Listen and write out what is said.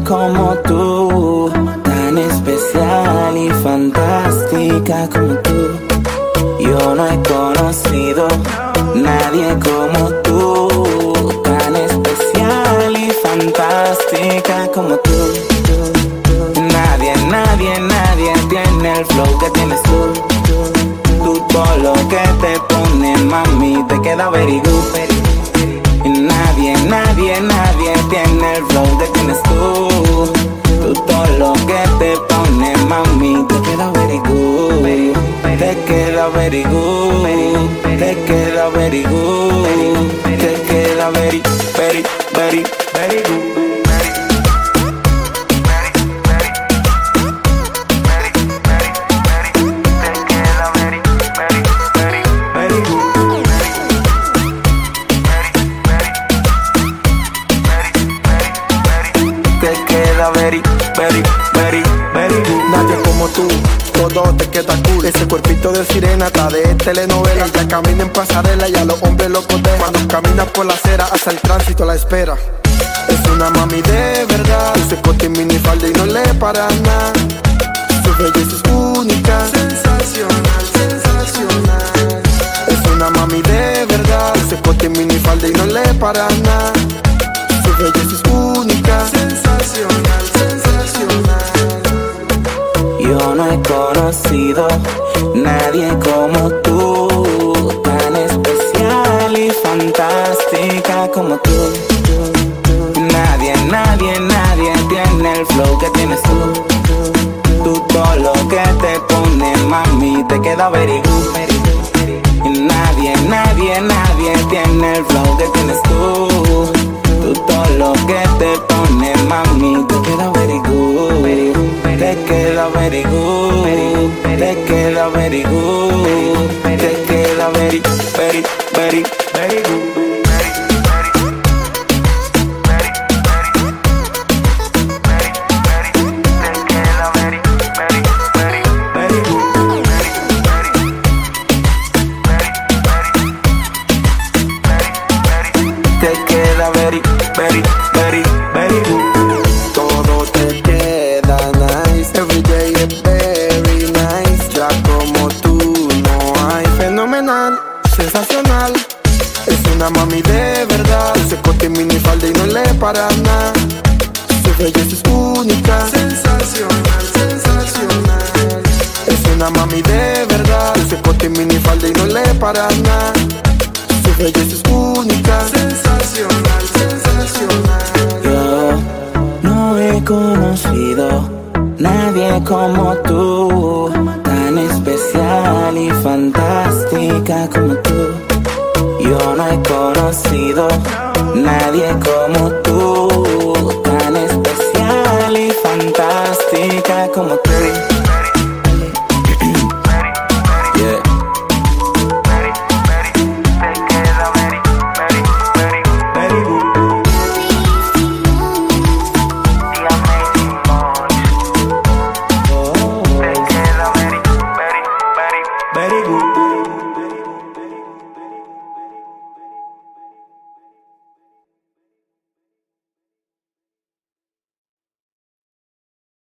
como tú, tan especial y fantástica como tú. Yo no he conocido nadie como tú, tan especial y fantástica como tú. Nadie tiene el flow que tienes tú. Tú todo lo que te pone, mami, te queda very good. Nadie tiene el flow que tienes tú. Tú todo lo que te pone, mami, te queda very good. Te queda very good. Te queda very good. Te queda very good. Nadie como tú, todo te queda cool. Ese cuerpito de sirena está de telenovela. Ella camina en pasarela y a los hombres los condena. Cuando camina por la acera hasta el tránsito la espera. Es una mami de verdad. Ese corte minifalda y no le para nada. Su belleza es única, sensacional, sensacional. Es una mami de verdad. Ese corte minifalda y no le para nada. Su belleza es única, sensacional, sensacional. Yo no he conocido nadie como tú, tan especial y fantástica como tú. Nadie tiene el flow que tienes tú. Tú todo lo que te pone, mami, te queda very good. Nadie tiene el flow que tienes tú. Tú todo lo que te pone, mami, te queda very good. Te queda very good. Te queda very good. Te queda very good. Te queda very good. Todo te queda nice. Every day is very nice. Ya como tú no hay. Fenomenal, sensacional. Es una mami de verdad. Se corte minifalda y no le para nada. Su belleza es única, sensacional, sensacional. Es una mami de verdad. Se corte minifalda y no le para nada. Su belleza es única, sensacional, sensacional. Yo no he conocido nadie como tú, tan especial y fantástica como tú. Yo no he conocido nadie como tú, tan especial y fantástica como tú.